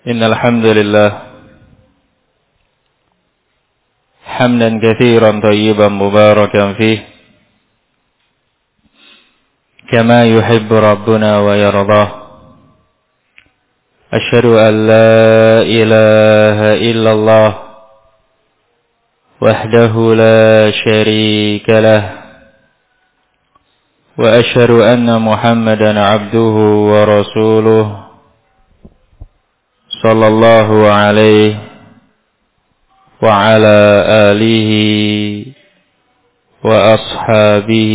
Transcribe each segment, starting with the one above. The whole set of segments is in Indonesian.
إن الحمد لله حمدا كثيرا طيبا مباركا فيه كما يحب ربنا ويرضاه أشهد أن لا إله إلا الله وحده لا شريك له وأشهد أن محمدا عبده ورسوله صلى الله عليه وعلى آله وأصحابه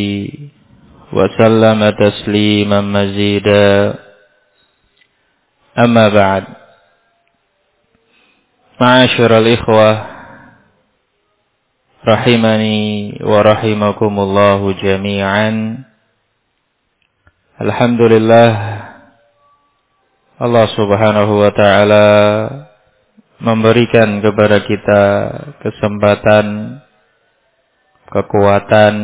وسلم تسليما مزيدا أما بعد معاشر الإخوة رحمني ورحمكم الله جميعا. Alhamdulillah, Allah subhanahu wa ta'ala memberikan kepada kita kesempatan, kekuatan,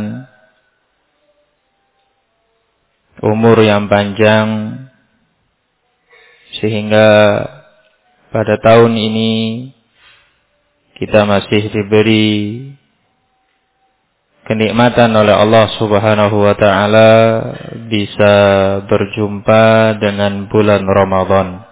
umur yang panjang, sehingga pada tahun ini kita masih diberi kenikmatan oleh Allah subhanahu wa ta'ala bisa berjumpa dengan bulan Ramadan.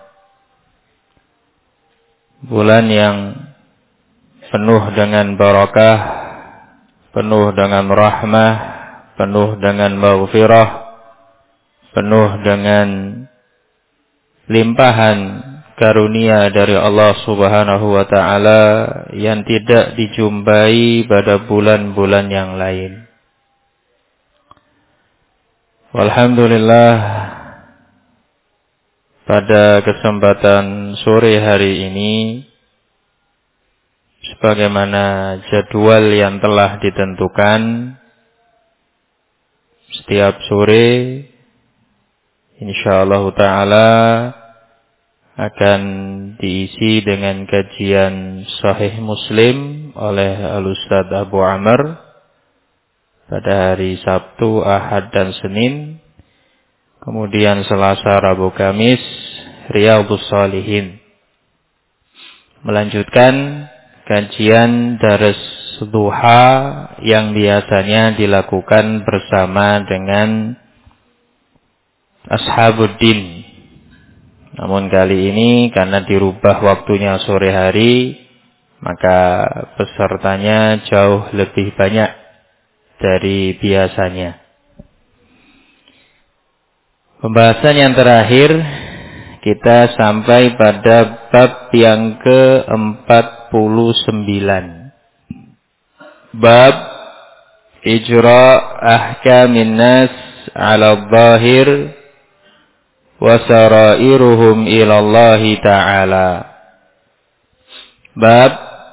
Bulan yang penuh dengan barakah, penuh dengan rahmah, penuh dengan maghfirah, penuh dengan limpahan karunia dari Allah subhanahu wa ta'ala yang tidak dijumpai pada bulan-bulan yang lain. Alhamdulillah, pada kesempatan sore hari ini, sebagaimana jadwal yang telah ditentukan, setiap sore insyaallah ta'ala akan diisi dengan kajian Sahih Muslim oleh Al-Ustadz Abu Amr pada hari Sabtu, Ahad, dan Senin. Kemudian Selasa, Rabu, Kamis Riyadhus Shalihin. Melanjutkan kajian Darus Duha yang biasanya dilakukan bersama dengan Ashabuddin. Namun kali ini karena dirubah waktunya sore hari, maka pesertanya jauh lebih banyak dari biasanya. Pembahasan yang terakhir kita sampai pada bab yang ke-49. Bab Ijra ahkamin nas 'ala adh-dhahir wa sarairuhum ilallahi ta'ala. Bab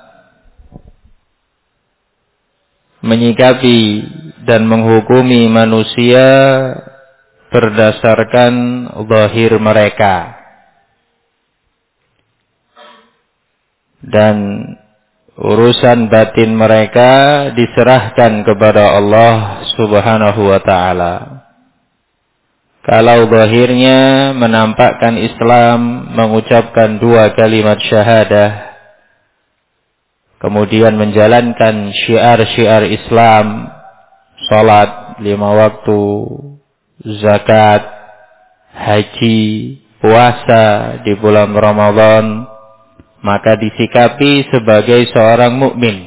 menyikapi dan menghukumi manusia berdasarkan zahir mereka dan urusan batin mereka diserahkan kepada Allah subhanahu wa ta'ala. Kalau zahirnya menampakkan Islam, mengucapkan 2 kalimat syahadah, kemudian menjalankan syiar-syiar Islam, salat 5 waktu, zakat, haji, puasa di bulan Ramadan, maka disikapi sebagai seorang mukmin.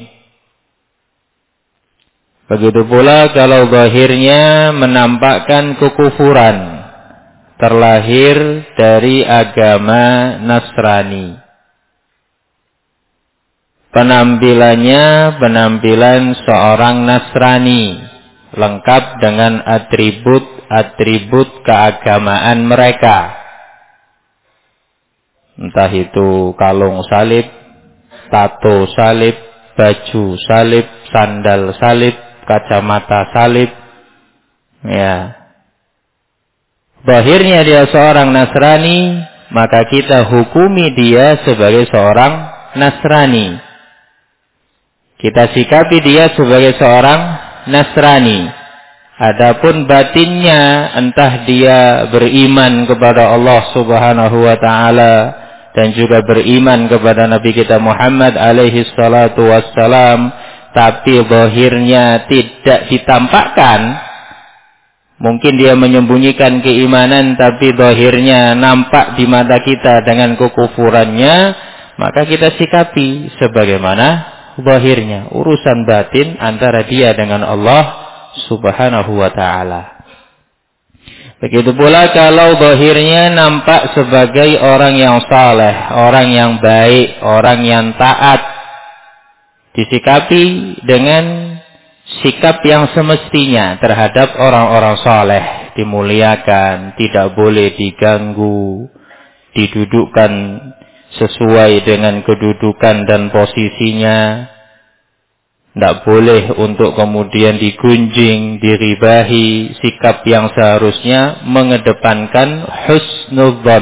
Begitu pula kalau zahirnya menampakkan kekufuran, terlahir dari agama Nasrani. Penampilannya penampilan seorang Nasrani, lengkap dengan atribut-atribut keagamaan mereka. Entah itu kalung salib, tato salib, baju salib, sandal salib, kacamata salib. Ya. Zahirnya dia seorang Nasrani, maka kita hukumi dia sebagai seorang Nasrani. Kita sikapi dia sebagai seorang Nasrani. Adapun batinnya, entah dia beriman kepada Allah subhanahu wa ta'ala dan juga beriman kepada Nabi kita Muhammad alaihi salatu wassalam, tapi zahirnya tidak ditampakkan, mungkin dia menyembunyikan keimanan tapi zahirnya nampak di mata kita dengan kekufurannya, maka kita sikapi sebagaimana zahirnya. Urusan batin antara dia dengan Allah subhanahu wa ta'ala. Begitu pula kalau zahirnya nampak sebagai orang yang saleh, orang yang baik, orang yang taat, disikapi dengan sikap yang semestinya terhadap orang-orang saleh, dimuliakan, tidak boleh diganggu, didudukkan sesuai dengan kedudukan dan posisinya. Tidak boleh untuk kemudian digunjing, diribahi, sikap yang seharusnya mengedepankan husnudzon.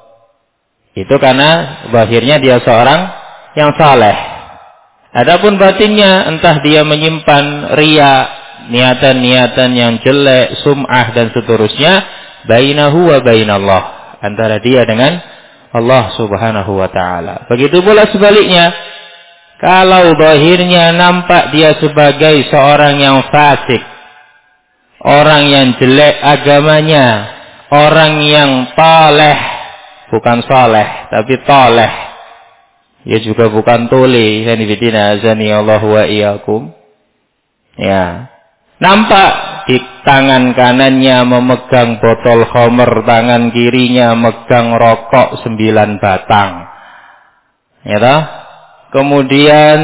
Itu karena zahirnya dia seorang yang saleh. Adapun batinnya, entah dia menyimpan riya, niatan-niatan yang jelek, sum'ah dan seterusnya, bainahu wa bainallah, antara dia dengan Allah subhanahu wa ta'ala. Begitu pula sebaliknya, kalau zahirnya nampak dia sebagai seorang yang fasik, orang yang jelek agamanya, orang yang taleh, bukan saleh, tapi taleh. Dia juga bukan tuli. Azanillahu wa iyyakum. Ya. Nampak di tangan kanannya memegang botol khamr, tangan kirinya megang rokok 9 batang. Ya toh? Kemudian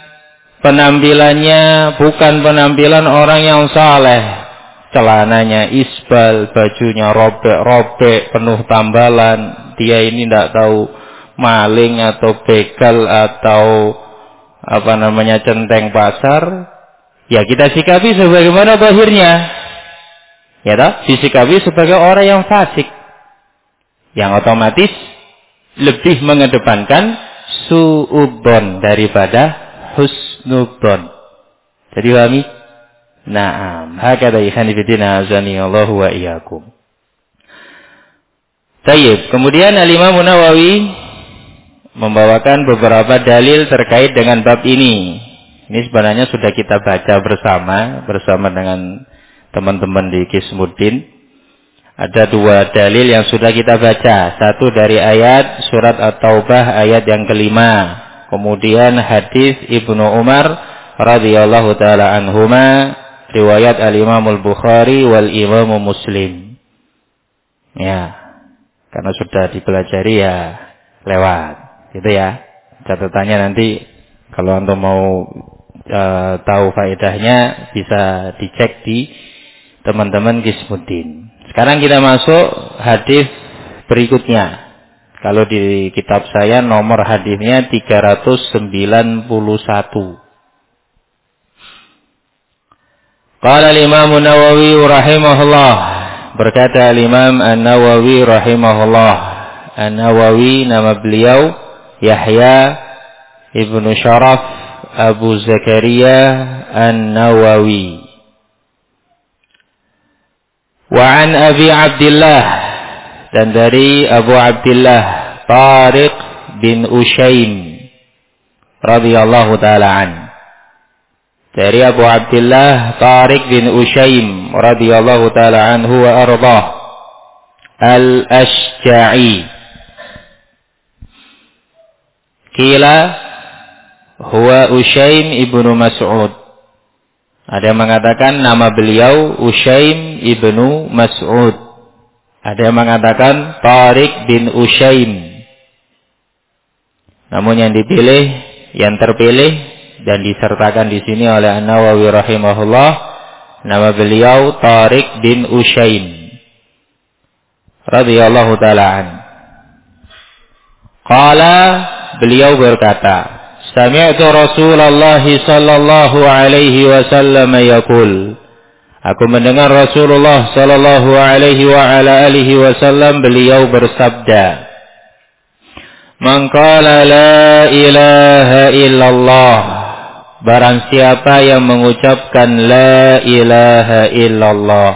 penampilannya bukan penampilan orang yang saleh. Celananya isbal, bajunya robek-robek, penuh tambalan. Dia ini tidak tahu maling atau begal atau centeng pasar. Ya kita sikapi sebagaimana zahirnya. Ya toh? Disikapi sebagai orang yang fasik. Yang otomatis lebih mengedepankan su'udzon daripada husnudzon. Jadi pahami? Naam, hakadha ikhwani fillah azanillahu wa iyyakum. Baik, kemudian Al-Imam Nawawi membawakan beberapa dalil terkait dengan bab ini. Ini sebenarnya sudah kita baca bersama dengan teman-teman di Kismuddin. Ada 2 dalil yang sudah kita baca. Satu dari ayat surat At-Taubah ayat yang kelima. Kemudian hadis Ibnu Umar radhiyallahu taala anhuma, riwayat Al-Imam Al-Bukhari wal Imam Muslim. Ya. Karena sudah dipelajari ya lewat. Gitu ya. Catatannya nanti kalau antum mau tahu faedahnya bisa dicek di teman-teman Kismuddin. Sekarang kita masuk hadis berikutnya. Kalau di kitab saya nomor hadisnya 391. Qala al-Imam An-Nawawi rahimahullah. Berkata al-Imam An-Nawawi rahimahullah. An-Nawawi nama beliau Yahya Ibnu Syaraf Abu Zakaria An-Nawawi. Wa an Abi Abdullah, dan dari Abu Abdullah Tariq bin Ushaym radhiyallahu taala an. Dari Abu Abdullah Tariq bin Ushaym radhiyallahu taala anhu wa ardhah al-Ashja'i. Qila huwa Ushaym ibnu Mas'ud. Ada yang mengatakan nama beliau Ushaym ibnu Mas'ud. Ada yang mengatakan Tariq bin Ushaym. Namun yang terpilih dan disertakan di sini oleh An-Nawawi rahimahullah, nama beliau Tariq bin Ushaym radhiyallahu taala an. Qala, beliau berkata, sami'tu Rasulullah sallallahu alaihi wasallam yaqul. Aku mendengar Rasulullah sallallahu alaihi wa ala alihi wasallam beliau bersabda, man qala la ilaha illallah, barang siapa yang mengucapkan la ilaha illallah,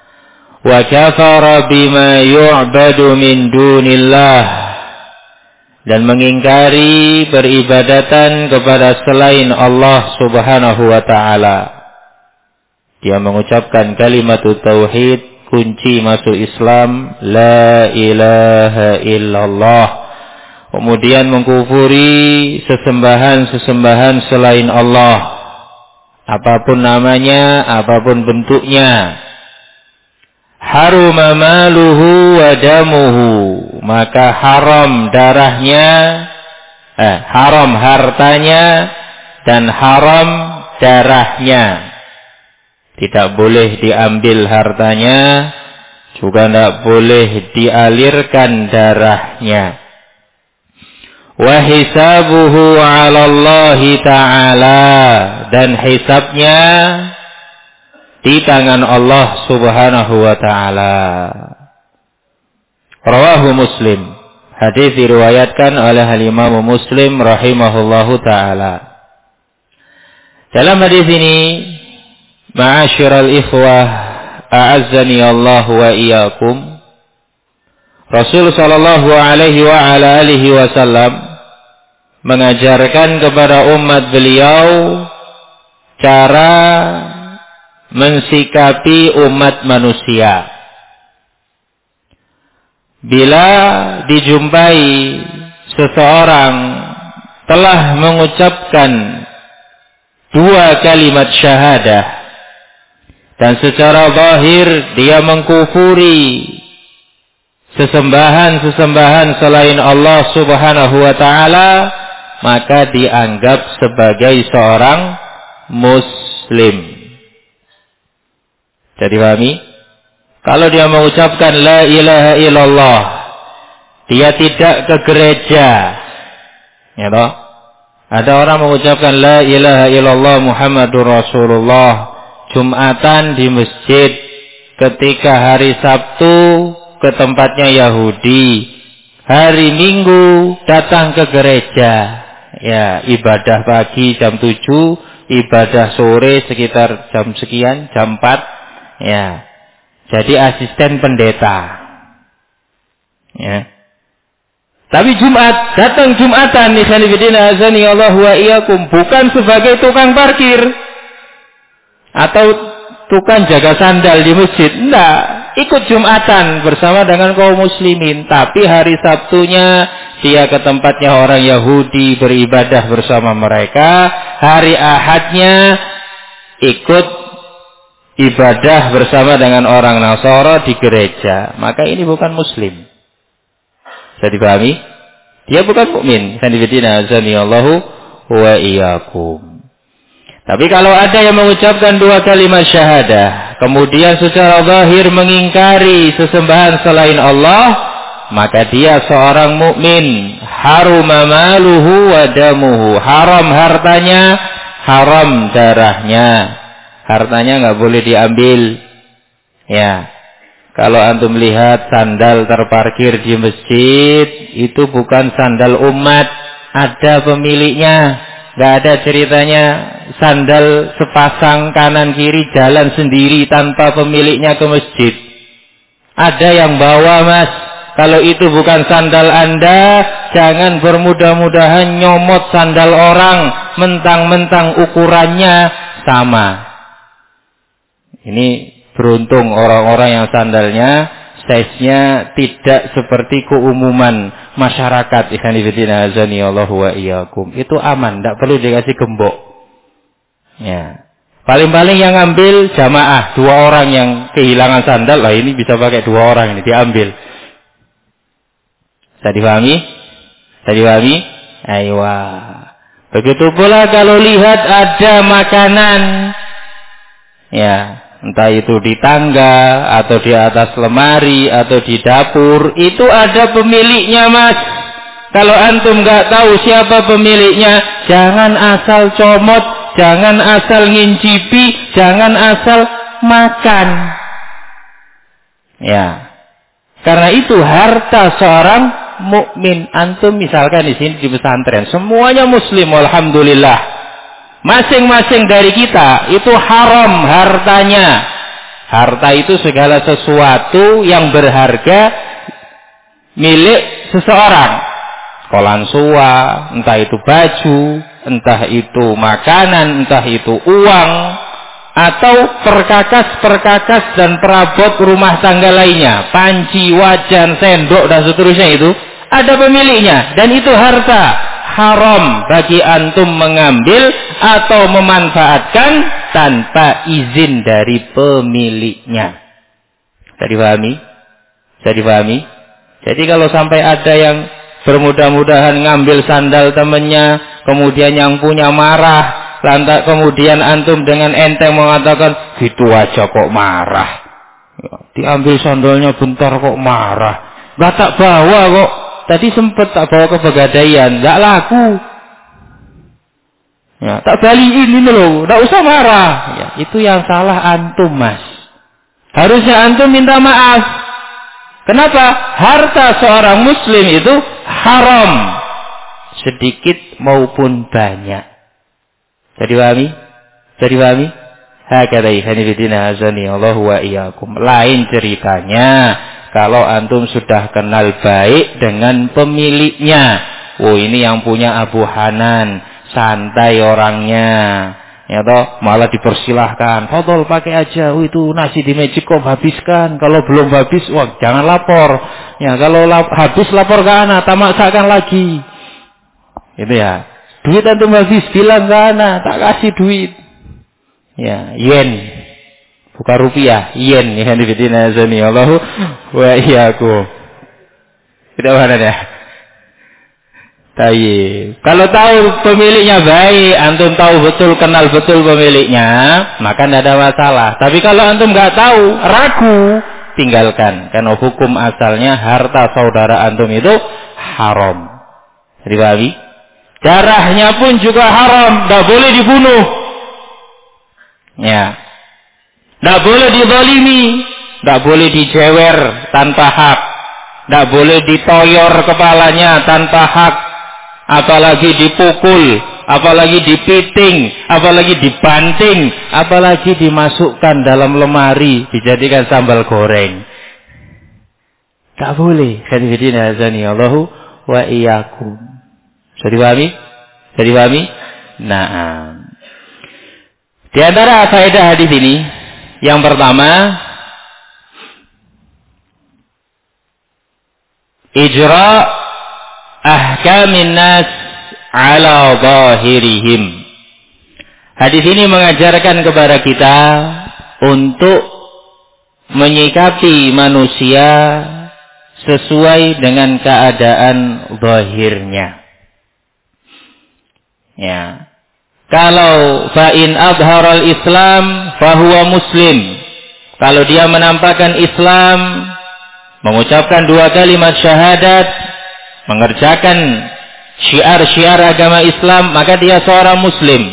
wa kafara bima yu'badu min dunillah, dan mengingkari peribadatan kepada selain Allah Subhanahu wa taala. Dia mengucapkan kalimat tauhid, kunci masuk Islam, la ilaha illallah. Kemudian mengkufuri sesembahan-sesembahan selain Allah, apapun namanya, apapun bentuknya. Haruma maluhu wa damuhu, maka haram darahnya, haram hartanya dan haram darahnya. Tidak boleh diambil hartanya, juga tidak boleh dialirkan darahnya. Wa hisabuhu 'ala Allah Ta'ala, dan hisabnya di tangan Allah Subhanahu wa taala. Rawahu Muslim. Hadis diriwayatkan oleh Imam Muslim rahimahullahu taala. Dalam hadis ini, ma'asyiral ikhwah, a'azzani Allah wa iyyakum, Rasul sallallahu alaihi wa ala alihi wasallam mengajarkan kepada umat beliau cara mensikapi umat manusia. Bila dijumpai seseorang telah mengucapkan dua kalimat syahadah dan secara zahir dia mengkufuri sesembahan-sesembahan selain Allah Subhanahu wa taala, maka dianggap sebagai seorang muslim. Jadi pahami? Kalau dia mengucapkan la ilaha illallah, dia tidak ke gereja. Ya toh? Ada orang mengucapkan la ilaha illallah Muhammadur Rasulullah Jumatan di masjid, ketika hari Sabtu ke tempatnya Yahudi, hari Minggu datang ke gereja. Ya, ibadah pagi jam 7, ibadah sore sekitar jam sekian, jam 4. Ya, jadi asisten pendeta. Ya. Tapi Jumat, datang Jumatan, ikhwanifidina azani Allah wa iyyakum, bukan sebagai tukang parkir atau tukang jaga sandal di masjid. Enggak, ikut Jumatan bersama dengan kaum muslimin. Tapi hari Sabtunya dia ke tempatnya orang Yahudi beribadah bersama mereka. Hari Ahadnya ikut ibadah bersama dengan orang Nasara di gereja. Maka ini bukan muslim. Bisa dipahami? Dia bukan mukmin. Sanibidina azanillahu wa iyyakum. Tapi kalau ada yang mengucapkan dua kalimat syahadah, kemudian secara zahir mengingkari sesembahan selain Allah, maka dia seorang mukmin. Haruma maluhu wa damuhu, haram hartanya, haram darahnya. Hartanya nggak boleh diambil. Ya, kalau antum lihat sandal terparkir di masjid, itu bukan sandal umat, ada pemiliknya. Nggak ada ceritanya sandal sepasang kanan kiri jalan sendiri tanpa pemiliknya ke masjid. Ada yang bawa, mas. Kalau itu bukan sandal Anda, jangan bermudah-mudahan nyomot sandal orang mentang-mentang ukurannya sama. Ini beruntung orang-orang yang sandalnya size-nya tidak seperti keumuman masyarakat. Ikhwanifidina azani Allah wa iyyakum. Itu aman, tidak perlu dikasih gembok. Ya. Paling-paling yang ambil jamaah, 2 orang yang kehilangan sandal, lah ini bisa pakai 2 orang ini diambil. Bisa dipahami? Bisa dipahami? Aywa. Begitu pula kalau lihat ada makanan, ya, entah itu di tangga, atau di atas lemari, atau di dapur, itu ada pemiliknya, mas. Kalau antum nggak tahu siapa pemiliknya, jangan asal comot, jangan asal ngincipi, jangan asal makan. Ya, karena itu harta seorang mukmin. Antum misalkan di sini di pesantren, semuanya muslim, alhamdulillah. Masing-masing dari kita itu haram hartanya. Harta itu segala sesuatu yang berharga milik seseorang. kolansua, entah itu baju, entah itu makanan, entah itu uang, atau perkakas-perkakas dan perabot rumah tangga lainnya, panci, wajan, sendok dan seterusnya, itu ada pemiliknya dan itu harta haram bagi antum mengambil atau memanfaatkan tanpa izin dari pemiliknya. Bisa dipahami? Bisa dipahami? Jadi kalau sampai ada yang bermudah-mudahan ngambil sandal temannya, kemudian yang punya marah, lantas kemudian antum dengan enteng mengatakan, gitu aja kok marah, diambil sandalnya bentar kok marah, nggak tak bawa kok, tadi sempet tak bawa ke pegadaian, nggak laku, ya, tak balikin ini loh, nggak usah marah, ya, itu yang salah antum, mas. Harusnya antum minta maaf. Kenapa? Harta seorang muslim itu haram, sedikit maupun banyak. Jadi pahami? Jadi pahami? Hakadha ikhwani fillah azani Allah wa iyyakum. Lain ceritanya kalau antum sudah kenal baik dengan pemiliknya. Oh, ini yang punya Abu Hanan, santai orangnya. Ya toh, malah dipersilahkan. Fadol pakai aja. Oh, itu nasi di Magicom habiskan. Kalau belum habis, wah jangan lapor. Ya, kalau habis lapor ke ana, tak maksakan lagi. Itu ya. Duit antum habis, bilang ke ana, tak kasih duit. Ya, yen. Bukan rupiah, yen. Ya, dibidina azani Allahu wa iyyakum. Tidak mana ya? Tayyib. Kalau tahu pemiliknya baik, antum tahu betul, kenal betul pemiliknya, maka tidak ada masalah. Tapi kalau antum nggak tahu, ragu, tinggalkan. Karena hukum asalnya harta saudara antum itu haram. Jadi pahami? Darahnya pun juga haram, tidak boleh dibunuh. Ya, tidak boleh dizalimi, tidak boleh dijewer tanpa hak, tidak boleh ditoyor kepalanya tanpa hak. Apalagi dipukul, apalagi dipiting, apalagi dibanting, apalagi dimasukkan dalam lemari, dijadikan sambal goreng. Tak boleh. Khairuddin azani Allahu wa iyyakum. Sudah dipahami? Sudah dipahami? Naam. Di antara faedah hadis ini, yang pertama, ijra' ahkamin nas ala zahirihim. Hadis ini mengajarkan kepada kita untuk menyikapi manusia sesuai dengan keadaan zahirnya. Ya. Kalau fa'in adharal Islam fahuwa muslim. Kalau dia menampakkan Islam, mengucapkan 2 kalimat syahadat, mengerjakan syiar-syiar agama Islam, maka dia seorang muslim.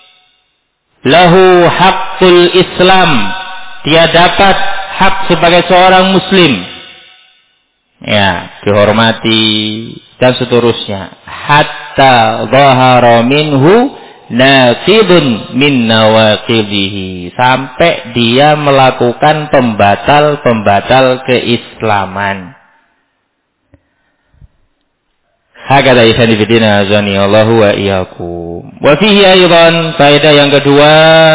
Lahu haqqul Islam. Dia dapat hak sebagai seorang muslim. Ya, dihormati dan seterusnya. Hatta zahara minhu naqidun min nawaqidihi. Sampai dia melakukan pembatal-pembatal keislaman. Hakadha ikhwani fillah azani Allahu wa iyyakum. Wa fihi aidan, faedah yang kedua,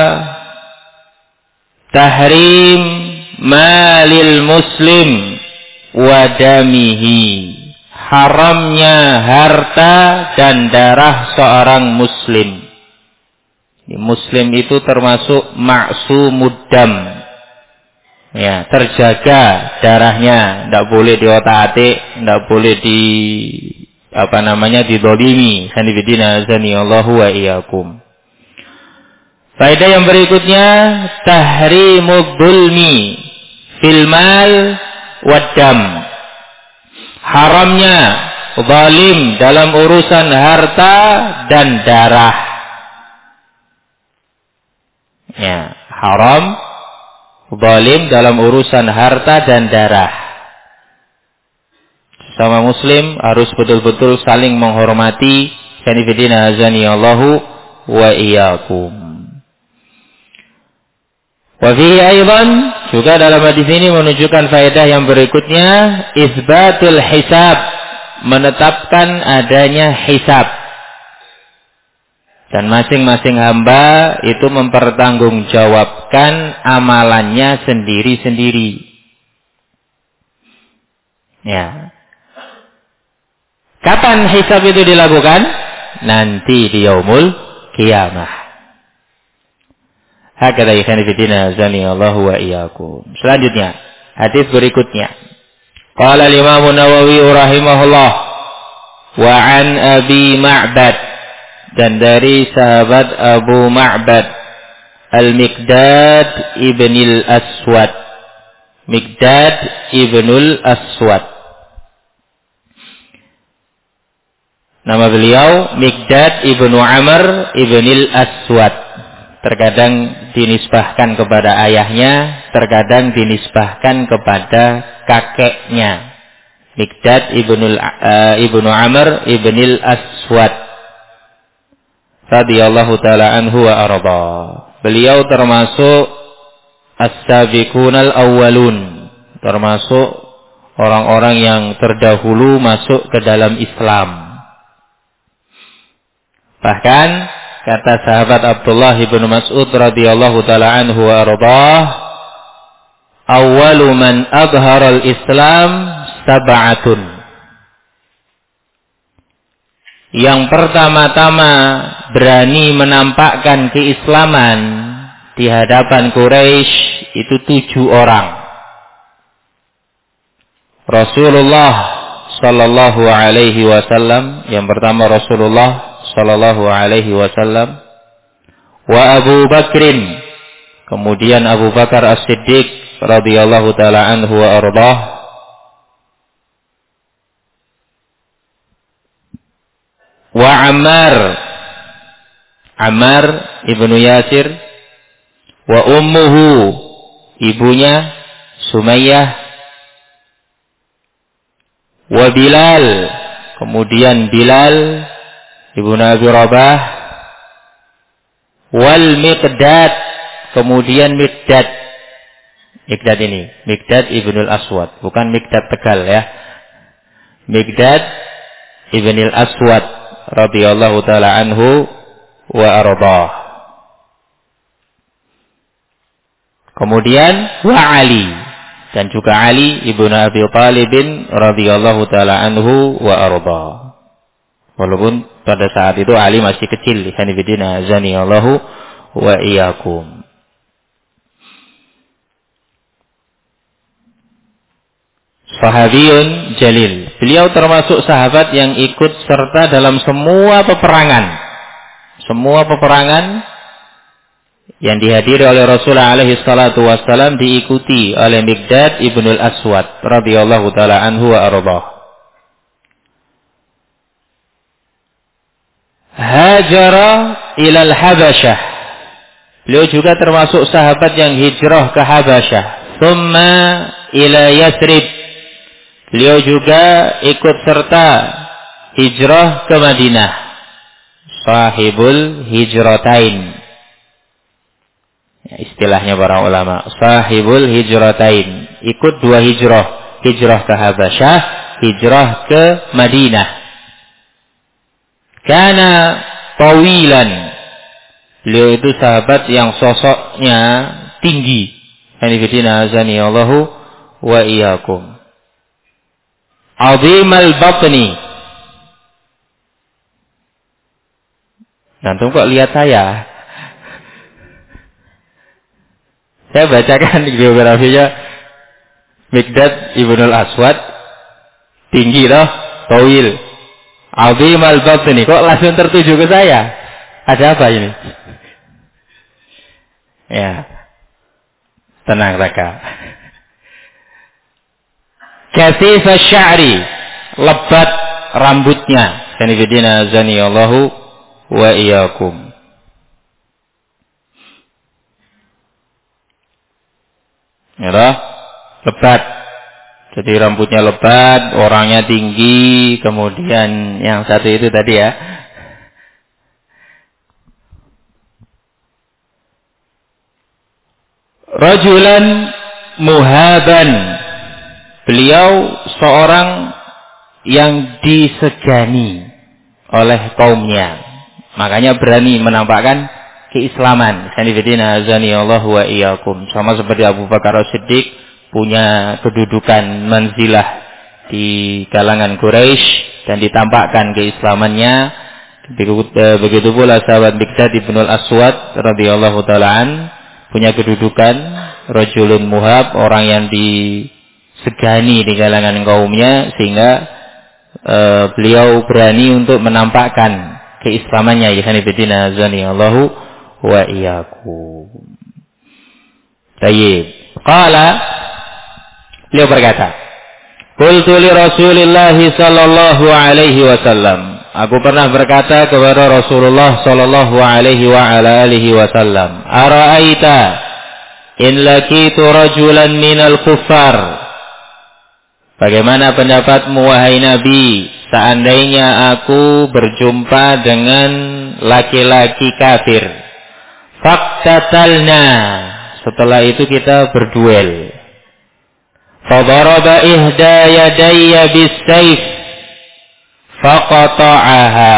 tahrim malil muslim wa damihi. Haramnya harta dan darah seorang muslim. Muslim itu termasuk ma'sumud dam. Ya, terjaga darahnya, tidak boleh diotak-atik, tidak boleh didolimi. Hanifidina azani Allahu wa iyyakum. Faedah yang berikutnya, tahrimud dzulmi fil mal wad dam. Haramnya zalim dalam urusan harta dan darah. Ya, haram zalim dalam urusan harta dan darah. Sama muslim harus betul-betul saling menghormati. Sanifidina azani Allahu wa iyyakum. Wa fihi aidan, juga dalam hadis ini menunjukkan faedah yang berikutnya, isbatul hisab, menetapkan adanya hisab. Dan masing-masing hamba itu mempertanggungjawabkan amalannya sendiri-sendiri. Ya. Kapan hisab itu dilakukan? Nanti di yaumul qiyamah. Hakadha ikhwan fillah azani Allah wa iyyakum. Selanjutnya, hadis berikutnya. Qala al-Imam Nawawi rahimahullah wa an Abi Ma'bad, dan dari sahabat Abu Ma'bad Al-Miqdad ibn al-Aswad. Miqdad ibn al-Aswad. Nama beliau Miqdad ibn Amr ibn al-Aswad. Terkadang dinisbahkan kepada ayahnya, terkadang dinisbahkan kepada kakeknya. Miqdad ibnu Amr ibn al-Aswad radhiyallahu taala anhu wa arda. Beliau termasuk as-sabiqunal awwalun, termasuk orang-orang yang terdahulu masuk ke dalam Islam. Bahkan kata sahabat Abdullah bin Mas'ud radhiyallahu taala anhu wa ardhah, awwalu man abhara al-Islam sab'atun. Yang pertama-tama berani menampakkan keislaman di hadapan Quraisy itu 7 orang. Rasulullah sallallahu alaihi wasallam, yang pertama Rasulullah sallallahu alaihi wasallam, wa Abu Bakrin, kemudian Abu Bakar As-Siddiq radhiyallahu taala anhu wa ardhah, wa Ammar ibnu Yasir, wa ummuhu, ibunya Sumayyah, wa Bilal, kemudian Bilal ibnu Abi Rabah, wal Miqdad, kemudian Miqdad. Miqdad ini, Miqdad ibnu al-Aswad, bukan Miqdad Tegal ya. Miqdad ibnu al-Aswad radhiyallahu taala anhu wa ardhah. Kemudian wa Ali, dan juga Ali ibnu Abi Thalib radhiyallahu taala anhu wa ardhah. Walaupun pada saat itu Ali masih kecil, hanifidina zaniyallahu wa iyyakum. Sahabiyun jalil. Beliau termasuk sahabat yang ikut serta dalam semua peperangan. Semua peperangan yang dihadiri oleh Rasulullah alaihi salatu wassalam diikuti oleh Miqdad ibn al-Aswad radhiyallahu taala anhu wa ardhah. Hajara ilal Habasyah. Beliau juga termasuk sahabat yang hijrah ke Habasyah. Thumma ila Yathrib. Beliau juga ikut serta hijrah ke Madinah. Sahibul hijratain. Ya, istilahnya para ulama. Sahibul hijratain. Ikut 2 hijrah. Hijrah ke Habasyah, hijrah ke Madinah. Kana tawilan. Beliau itu sahabat yang sosoknya tinggi. Hanifidina azani Allahu wa iyyakum. Azimal batni. Nanti kok lihat saya. Saya bacakan biografinya Miqdad ibn al-Aswad. Tinggi loh, tawil. Azimal batni, kok langsung tertuju ke saya? Ada apa ini? Ya. Tenang Raka. Kasif sya'ri, lebat rambutnya. Sanifidina zaniyallahu wa iyyakum. Ya, lebat. Jadi rambutnya lebat, orangnya tinggi, kemudian yang satu itu tadi ya. Rajulan muhaban. Beliau seorang yang disegani oleh kaumnya. Makanya berani menampakkan keislaman. Sanifidina azani Allah wa iyyakum. Sama seperti Abu Bakar As-Siddiq punya kedudukan manzilah di kalangan Quraisy dan ditampakkan keislamannya. Begitu pula sahabat Miqdad ibn al-Aswad radhiyallahu ta'ala an punya kedudukan rajulun muhab, orang yang disegani di kalangan kaumnya, sehingga beliau berani untuk menampakkan keislamannya. Ya hanifidina azani Allahu wa iyyakum. Tayyib. Qala, beliau berkata, qultu li Rasulillah sallallahu alaihi wasallam. Aku pernah berkata kepada Rasulullah sallallahu alaihi wa ala alihi wasallam, ara'aita in laqitu rajulan minal kuffar. Bagaimana pendapatmu wahai Nabi, seandainya aku berjumpa dengan laki-laki kafir? Faqtatalna. Setelah itu kita berduel. Fadaraba ihda yadayya bis-sayf faqata'aha.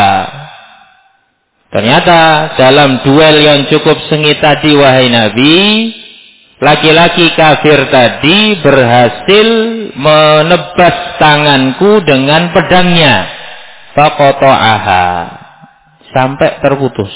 Ternyata dalam duel yang cukup sengit tadi wahai Nabi, laki-laki kafir tadi berhasil menebas tanganku dengan pedangnya. Faqata'aha. Sampai terputus.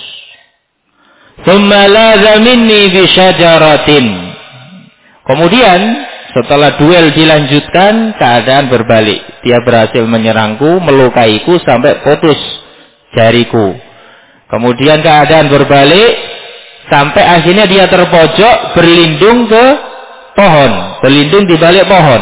Tsumma laza minni bi syajaratin. Kemudian setelah duel dilanjutkan, keadaan berbalik. Dia berhasil menyerangku, melukaiku sampai putus jariku. Kemudian keadaan berbalik, sampai akhirnya dia terpojok, berlindung ke pohon. Berlindung di balik pohon.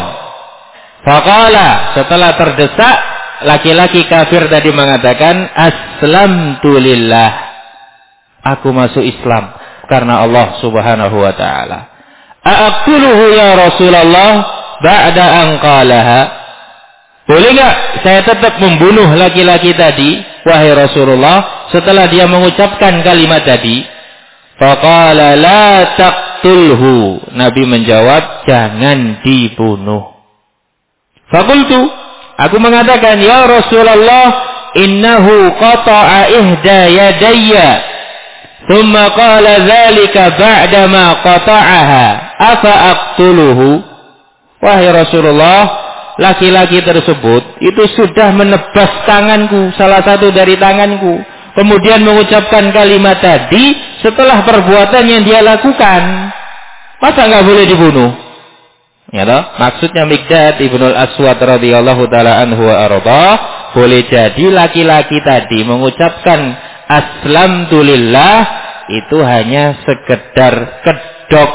Faqala, setelah terdesak, laki-laki kafir tadi mengatakan, aslamtu lillah. Aku masuk Islam karena Allah subhanahu wa ta'ala. A'aqtuluhu ya Rasulullah ba'da an qalaha. Boleh enggak saya tetap membunuh laki-laki tadi wahai Rasulullah setelah dia mengucapkan kalimat tadi? Faqala la taqtulhu. Nabi menjawab, jangan dibunuh. Faqultu, aku mengatakan, ya Rasulullah, innahu qata'a ihda yadayya. Thumma qala dzalika ba'da ma qata'aha afa aqtuluhu. Wahai Rasulullah, laki-laki tersebut itu sudah menebas tanganku, salah satu dari tanganku, kemudian mengucapkan kalimat tadi setelah perbuatan yang dia lakukan. Masa enggak boleh dibunuh? Ya toh? Maksudnya Miqdad ibn al-Aswad radhiyallahu taala anhu wa arda, boleh jadi laki-laki tadi mengucapkan aslamtu lillah itu hanya sekedar kedok,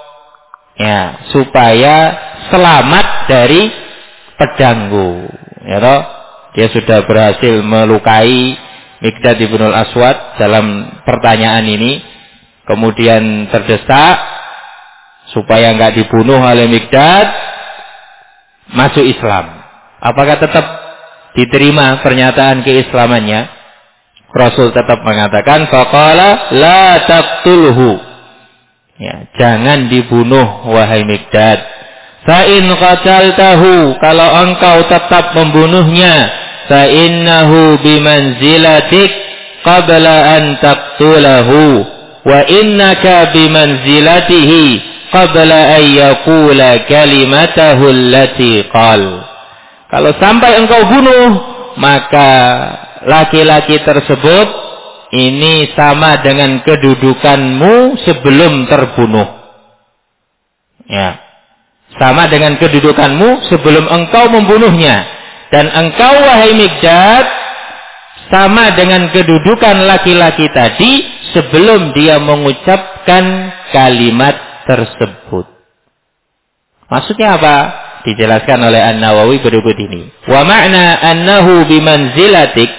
ya, supaya selamat dari pedangku. Ya toh? Dia sudah berhasil melukai Miqdad ibn al-Aswad dalam pertanyaan ini, kemudian terdesak supaya enggak dibunuh oleh Miqdad, masuk Islam. Apakah tetap diterima pernyataan keislamannya? Rasul tetap mengatakan, faqala la taqtulhu. Ya, jangan dibunuh wahai Miqdad. Fa in qataltahu, kalau engkau tetap membunuhnya, fa innahu bimanzilatik qabla an taqtulahu wa innaka bimanzilatihi qabla an yaqula kalimatahu allati qal. Kalau sampai engkau bunuh, maka laki-laki tersebut ini sama dengan kedudukanmu sebelum terbunuh. Ya. Sama dengan kedudukanmu sebelum engkau membunuhnya. Dan engkau wahai Miqdad sama dengan kedudukan laki-laki tadi sebelum dia mengucapkan kalimat tersebut. Maksudnya apa? Dijelaskan oleh An-Nawawi berikut ini. Wa ma'na annahu bimanzilatik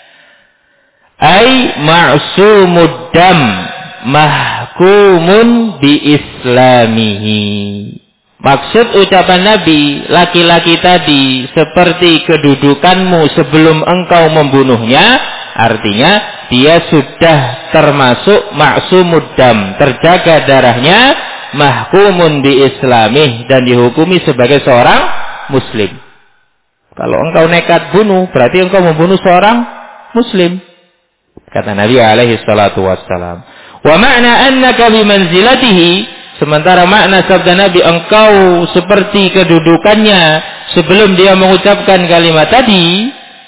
ay ma'sumud dam mahkumun bi islamihi. Maksud ucapan Nabi, laki-laki tadi seperti kedudukanmu sebelum engkau membunuhnya, artinya dia sudah termasuk ma'sumud dam, terjaga darahnya, mahkumun bi islamih, dan dihukumi sebagai seorang muslim. Kalau engkau nekat bunuh, berarti engkau membunuh seorang muslim. Kata Nabi alaihi salatu wassalam. Wa ma'na annaka bimanzilatihi, sementara makna sabda Nabi, engkau seperti kedudukannya sebelum dia mengucapkan kalimat tadi,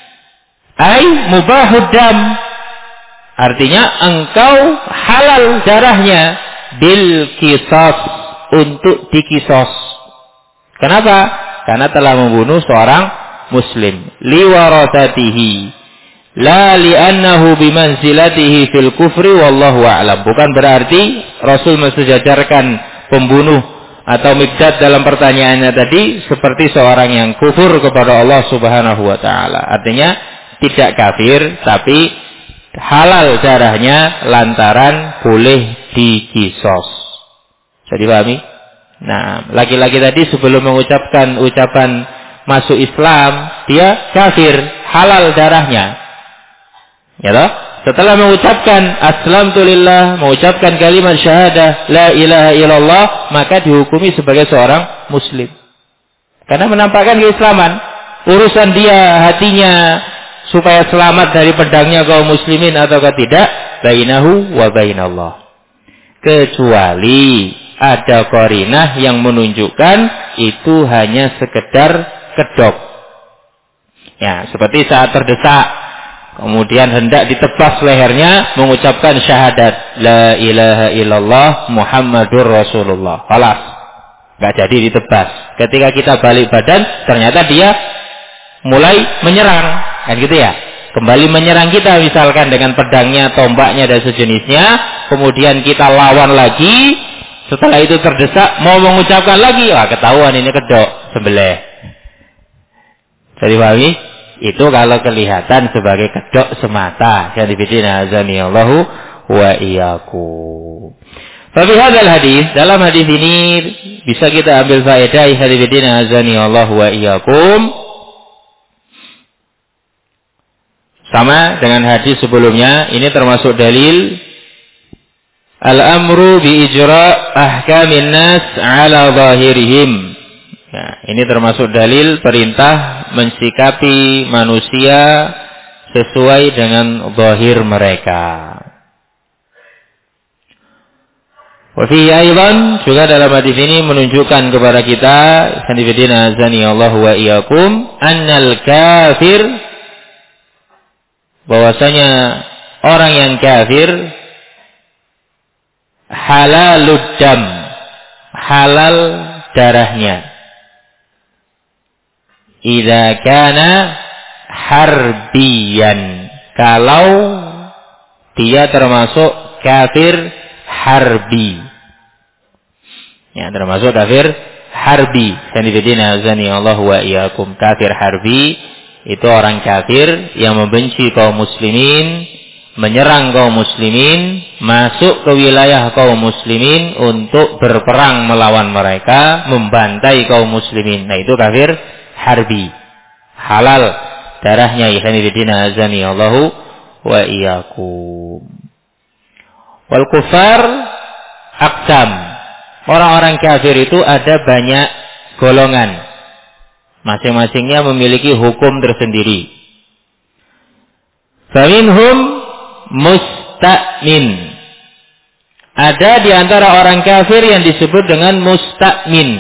ai mubahud dam, artinya engkau halal darahnya, bil qisas, untuk dikisos. Kenapa? Karena telah membunuh seorang muslim, liwarathatihi, la li'annahu bimanzilatihi fil kufri, wallahu a'lam. Bukan berarti Rasul mensejajarkan pembunuh atau Miqdad dalam pertanyaannya tadi seperti seorang yang kufur kepada Allah Subhanahu wa taala. Artinya tidak kafir, tapi halal darahnya lantaran boleh dikisos. Jadi pahami? Nah, laki-laki tadi sebelum mengucapkan ucapan masuk Islam, dia kafir, halal darahnya. Ya toh? Setelah mengucapkan aslamtu lillah, mengucapkan kalimat syahadah la ilaha illallah, maka dihukumi sebagai seorang muslim. Karena menampakkan keislaman. Urusan dia hatinya supaya selamat dari pedangnya kaum muslimin atau tidak, bainahu wa bainallah. Kecuali ada qarinah yang menunjukkan itu hanya sekedar kedok. Ya, seperti saat terdesak, kemudian hendak ditebas lehernya, mengucapkan syahadat la ilaha illallah Muhammadur Rasulullah. Halas, nggak jadi ditebas. Ketika kita balik badan, ternyata dia mulai menyerang, kan gitu ya. Kembali menyerang kita, misalkan dengan pedangnya, tombaknya dan sejenisnya. Kemudian kita lawan lagi. Setelah itu terdesak, mau mengucapkan lagi, wah ketahuan ini kedok, sembelih. Jadi pahami? Itu kalau kelihatan sebagai kedok semata. Khadifidina azanillahu wa iyyakum. Tapi hadal hadis, dalam hadis ini bisa kita ambil faedah, khadifidina azanillahu wa iyyakum. Sama dengan hadis sebelumnya, ini termasuk dalil al-amru bi ijra' ahkamin nas ala zahirihim. Ya, ini termasuk dalil perintah mensikapi manusia sesuai dengan zahir mereka. Wa fi aidan, juga dalam hadis ini menunjukkan kepada kita, sanibidina azani Allah wa iyyakum, annal kafir, bahwasanya orang yang kafir halalud dam, halal darahnya, idza kana harbiyan, kalau dia termasuk kafir harbi. Ya, termasuk kafir harbi. Sanibidina azani Allah wa iyyakum. Kafir harbi itu orang kafir yang membenci kaum muslimin, menyerang kaum muslimin, masuk ke wilayah kaum muslimin untuk berperang melawan mereka, membantai kaum muslimin. Nah, itu kafir harbi. Halal darahnya, ikhwanifidina azani Allahu wa iyyakum. Wal kufar aqsam. Orang-orang kafir itu ada banyak golongan. Masing-masingnya memiliki hukum tersendiri. Faminhum musta'min. Ada di antara orang kafir yang disebut dengan musta'min.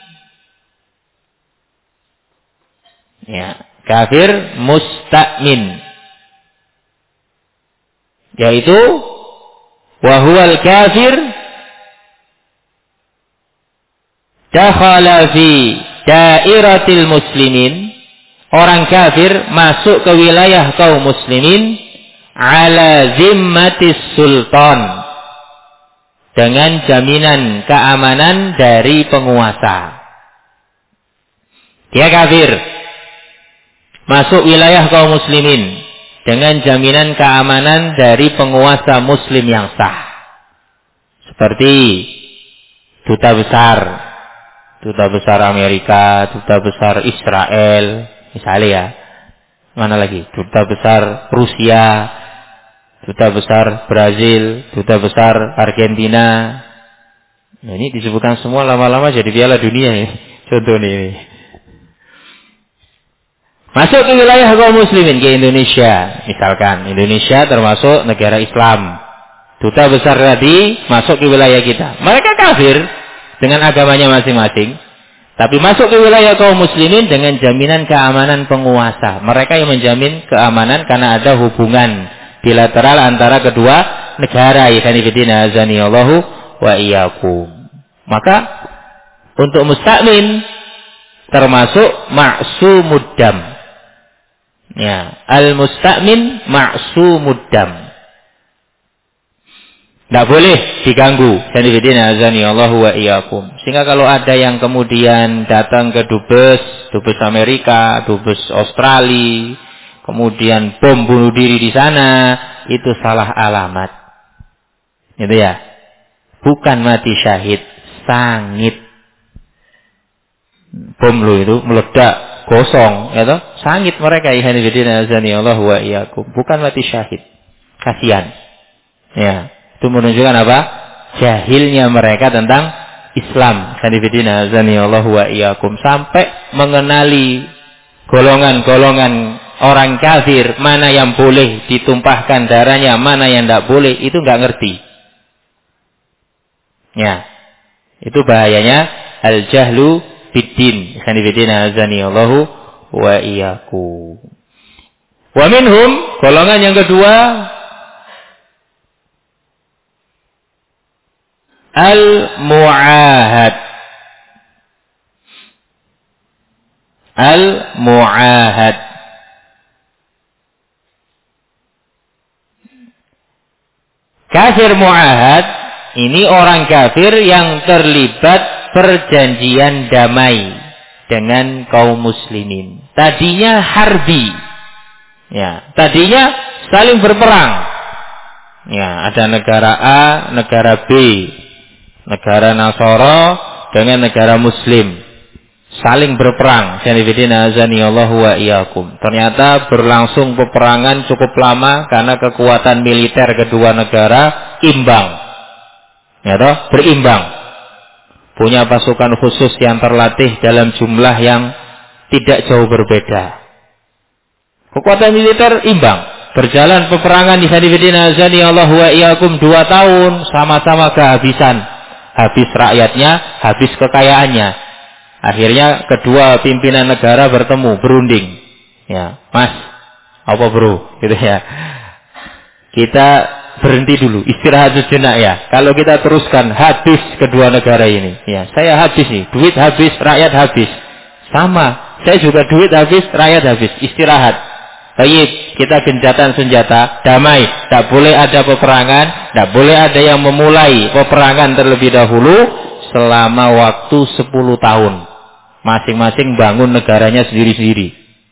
Ya, kafir musta'min. Yaitu wahuwal kafir dakhala fi dairatil muslimin. Orang kafir masuk ke wilayah kaum muslimin ala zimmatis sultan, dengan jaminan keamanan dari penguasa. Dia kafir masuk wilayah kaum muslimin dengan jaminan keamanan dari penguasa muslim yang sah. Seperti duta besar Amerika, duta besar Israel, misalnya ya. Mana lagi? Duta besar Rusia, duta besar Brazil, duta besar Argentina. Nah, ini disebutkan semua lama-lama jadi Piala Dunia ya. Contoh ini. Masuk ke wilayah kaum muslimin, ke Indonesia. Misalkan, Indonesia termasuk negara Islam. Duta besar tadi masuk ke wilayah kita. Mereka kafir dengan agamanya masing-masing. Tapi masuk ke wilayah kaum muslimin dengan jaminan keamanan penguasa. Mereka yang menjamin keamanan karena ada hubungan bilateral antara kedua negara. Ikhwanifidina azanillahu wa iyyakum. Maka untuk musta'min termasuk ma'sumud dam. Ya, al-musta'min ma'sumud dam. Tidak boleh diganggu. Ikhwanifidina azanillahu wa iyyakum. Sehingga kalau ada yang kemudian datang ke dubes Amerika, dubes Australia, kemudian bom bunuh diri di sana, itu salah alamat. Gitu ya. Bukan mati syahid, sangit. Bom lu itu meledak, gosong, ya toh? Sangit mereka. Ikhwanifidina azanillahu wa iyyakum. Bukan mati syahid. Kasihan. Ya. Itu menunjukkan apa? Jahilnya mereka tentang Islam. Sanifidina azanillahu wa iyyakum. Sampai mengenali golongan-golongan orang kafir, mana yang boleh ditumpahkan darahnya, mana yang tidak boleh, itu nggak ngerti. Ya. Itu bahayanya al-jahlu biddin. Sanifidina azanillahu wa iyyakum. Wa minhum, golongan yang kedua, al-mu'ahad. Al-mu'ahad. Kafir mu'ahad ini orang kafir yang terlibat perjanjian damai dengan kaum muslimin. Tadinya harbi. Ya, tadinya saling berperang. Ya, ada negara A, negara B. Negara Nasara dengan negara Muslim saling berperang. Sanifidina azanillahu wa iyyakum. Ternyata berlangsung peperangan cukup lama karena kekuatan militer kedua negara imbang. Ya toh, berimbang. Punya pasukan khusus yang terlatih dalam jumlah yang tidak jauh berbeda. Kekuatan militer imbang. Berjalan peperangan di sanifidina azanillahu wa iyyakum 2 tahun sama-sama kehabisan. Habis rakyatnya, habis kekayaannya. Akhirnya kedua pimpinan negara bertemu, berunding. Ya, Mas, apa bro? Gitu ya. Kita berhenti dulu, istirahat sejenak ya. Kalau kita teruskan, habis kedua negara ini. Ya, saya habis nih, duit habis, rakyat habis. Sama, saya juga duit habis, rakyat habis. Istirahat. Baik, kita gencatan senjata, damai. Tak boleh ada peperangan, tak boleh ada yang memulai peperangan terlebih dahulu selama waktu 10 tahun. Masing-masing bangun negaranya sendiri-sendiri.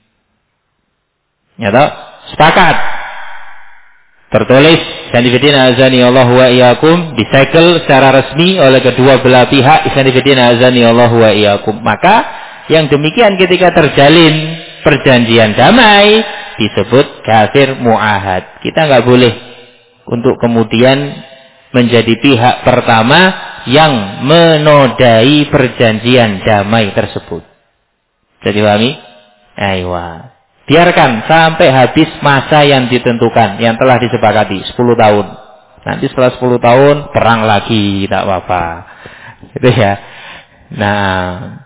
Ya toh? Sepakat. Tertulis, sanifidina azanillahu wa iyyakum, disegel secara resmi oleh kedua belah pihak, sanifidina azanillahu wa iyyakum. Maka yang demikian ketika terjalin perjanjian damai disebut kafir mu'ahad. Kita nggak boleh untuk kemudian menjadi pihak pertama yang menodai perjanjian damai tersebut. Jadi pahami? Aywa. Biarkan sampai habis masa yang ditentukan, yang telah disepakati 10 tahun. Nanti setelah 10 tahun perang lagi, tak apa-apa. Gitu ya. Nah,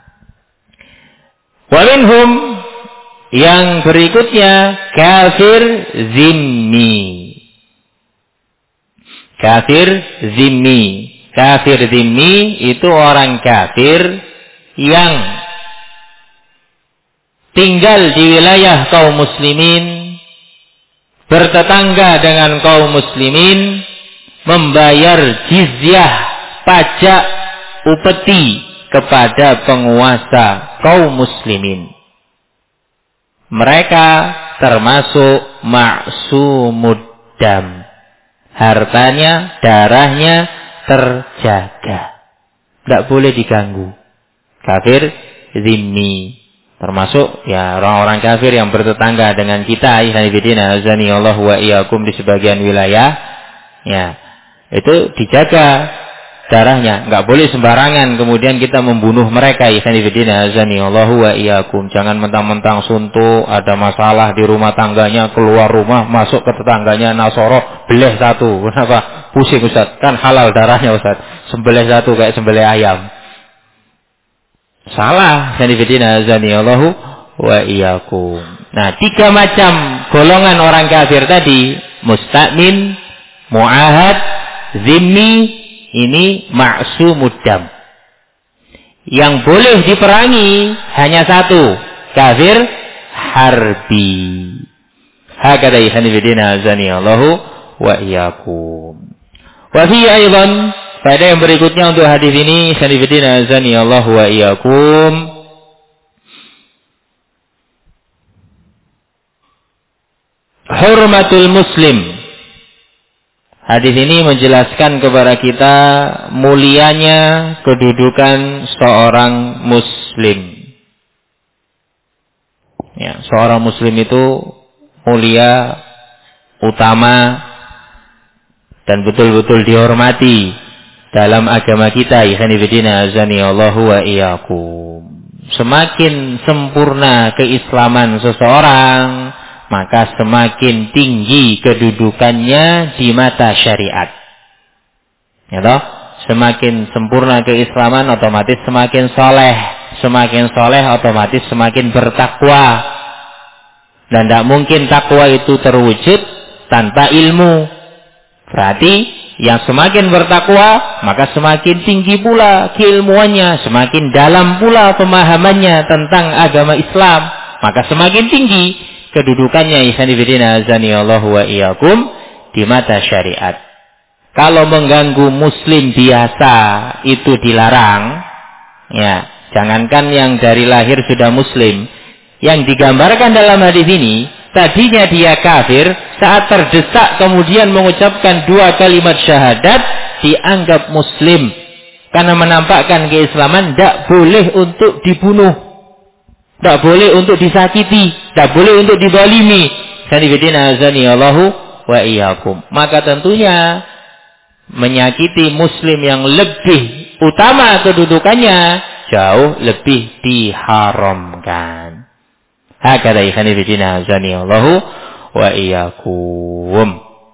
wa minhum, yang berikutnya kafir zimmi. Kafir zimmi. Kafir zimmi itu orang kafir yang tinggal di wilayah kaum muslimin, bertetangga dengan kaum muslimin, membayar jizyah, pajak, upeti kepada penguasa kaum muslimin. Mereka termasuk ma'sumud dam. Hartanya, darahnya terjaga. Tidak boleh diganggu. Kafir zimmi. Termasuk ya orang-orang kafir yang bertetangga dengan kita. Ikhwanifidina azanillahu wa iyyakum di sebagian wilayah. Ya, itu dijaga darahnya. Enggak boleh sembarangan kemudian kita membunuh mereka. Ikhwanifidina azani Allahu wa iyyakum. Jangan mentang-mentang suntuk, ada masalah di rumah tangganya, keluar rumah, masuk ke tetangganya Nasoro, beleh satu. Kenapa? Pusing Ustaz. Kan halal darahnya Ustaz. Sembelih satu kayak sembelih ayam. Salah. Ikhwanifidina azani Allahu wa iyyakum. Nah, 3 macam golongan orang kafir tadi, musta'min, mu'ahad, zimmi, ini ma'sumud dam. Yang boleh diperangi hanya satu, kafir harbi. Hakada ikhwanifidina azani Allahu wa iyyakum. Wa fi aidan, pada yang berikutnya untuk hadis ini, ikhwanifidina azani Allahu wa iyyakum, hurmatul muslim. Hadis ini menjelaskan kepada kita mulianya kedudukan seorang muslim. Ya, seorang muslim itu mulia, utama, dan betul-betul dihormati dalam agama kita. Ikhwanifidina azani Allahu wa iyyakum. Semakin sempurna keislaman seseorang, maka semakin tinggi kedudukannya di mata syariat. Ya toh? Semakin sempurna keislaman otomatis semakin soleh. Semakin soleh otomatis semakin bertakwa. Dan tidak mungkin takwa itu terwujud tanpa ilmu. Berarti yang semakin bertakwa, maka semakin tinggi pula keilmuannya, semakin dalam pula pemahamannya tentang agama Islam, maka semakin tinggi kedudukannya. Ikhwanifidina azani Allahu wa iyyakum di mata syariat. Kalau mengganggu muslim biasa itu dilarang, ya, jangankan yang dari lahir sudah muslim. Yang digambarkan dalam hadis ini, tadinya dia kafir, saat terdesak kemudian mengucapkan 2 kalimat syahadat, dianggap muslim karena menampakkan keislaman. Tidak boleh untuk dibunuh, tidak boleh untuk disakiti, tidak boleh untuk dizalimi. Sanibidina azani Allahu wa iyyakum. Maka tentunya menyakiti muslim yang lebih utama kedudukannya jauh lebih diharamkan. Hakada ikhwanifidina azani Allahu wa iyyakum.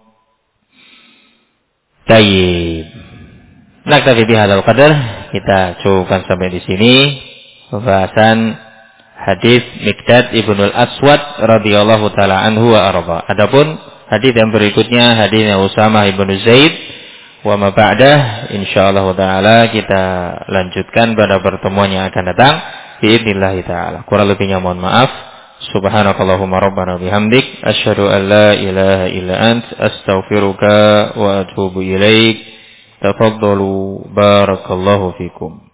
Baik. Naktafi bihadzal qadar. Kita cukupkan sampai di sini pembahasan hadis Miqdad ibnul Aswad radhiyallahu taala anhu wa arda. Adapun hadis yang berikutnya hadisnya Usamah ibnu Zaid wa ma ba'dah, insyaallah taala kita lanjutkan pada pertemuan yang akan datang باذنillah taala. Kurang lebihnya mohon maaf. Subhanakallahumma rabbana bihamdik asyhadu an la ilaha illa ant astaghfiruka wa atubu ilaik. Tafaddalu barakallahu fikum.